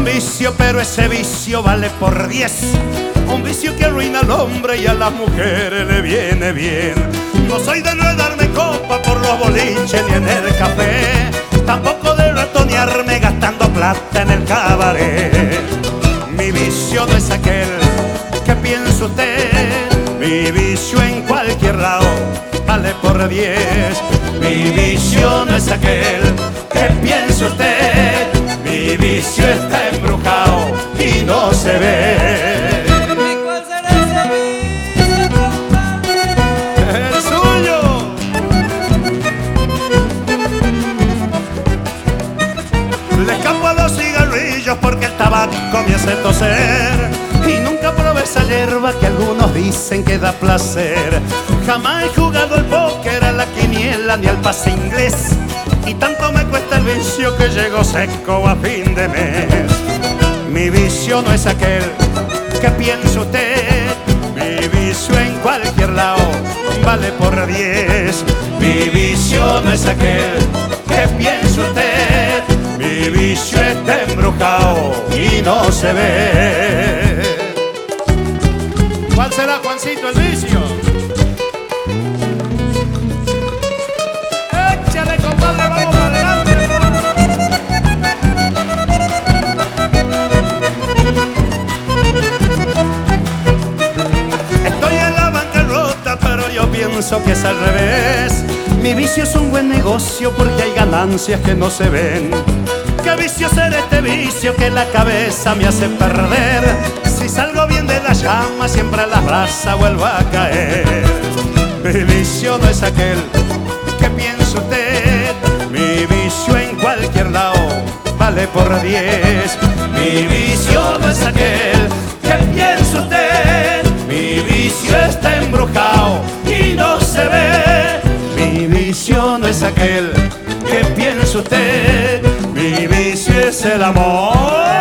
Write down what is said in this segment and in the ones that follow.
vicio, pero ese vicio vale por 10. Un vicio que arruina al hombre y a las mujeres le viene bien. No soy de darme copa por los boliches ni en el café, tampoco de ratonearme gastando plata en el cabaret. Mi vicio no es aquel que piensa usted, mi vicio en cualquier lado vale por 10. Mi vicio no es aquel que piensa usted, mi vicio está embrujado y no se ve. ¿Y cuál será ese vicio, compadre? El suyo. Le escapo a los cigarrillos porque el tabaco me hace toser, y nunca probé esa hierba que algunos dicen que da placer. Jamás he jugado al póker, a la quiniela ni al pase inglés, y tanto me cuesta el vicio que llego seco a fin de mes. Mi vicio no es aquel que piensa usted, mi vicio en cualquier lado vale por 10. Mi vicio no es aquel que piensa usted, mi vicio está embrujado y no se ve. ¿Cuál será, Juancito, el vicio? Échale, compadre, vamos para adelante. Estoy en la bancarrota, pero yo pienso que es al revés. Mi vicio es un buen negocio porque hay ganancias que no se ven. ¿Qué vicio será este vicio que la cabeza me hace perder? Si salgo bien de la llama, siempre a la brasa vuelvo a caer. Mi vicio no es aquel que piensa usted, mi vicio en cualquier lado vale por 10. Mi vicio no es aquel que piensa usted, mi vicio está embrujado y no se ve. Mi vicio no es aquel que piensa usted, mi vicio es el amor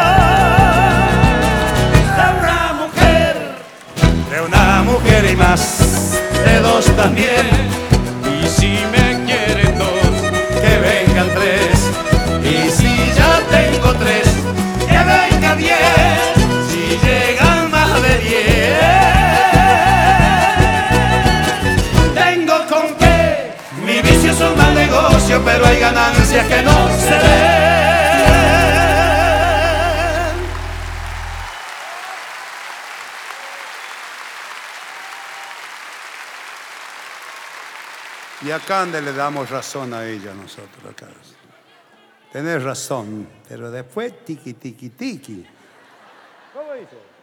de una mujer y más, de dos también. Y si me quieren dos, Que vengan 3, y si ya tengo 3, que vengan 10, si llegan más de 10. Tengo con qué, mi vicio es un mal negocio, pero hay ganancias que no se ven. Y acá donde le damos razón a ella nosotros acá. Tenés razón, pero después tiki tiki tiki. ¿Cómo dice?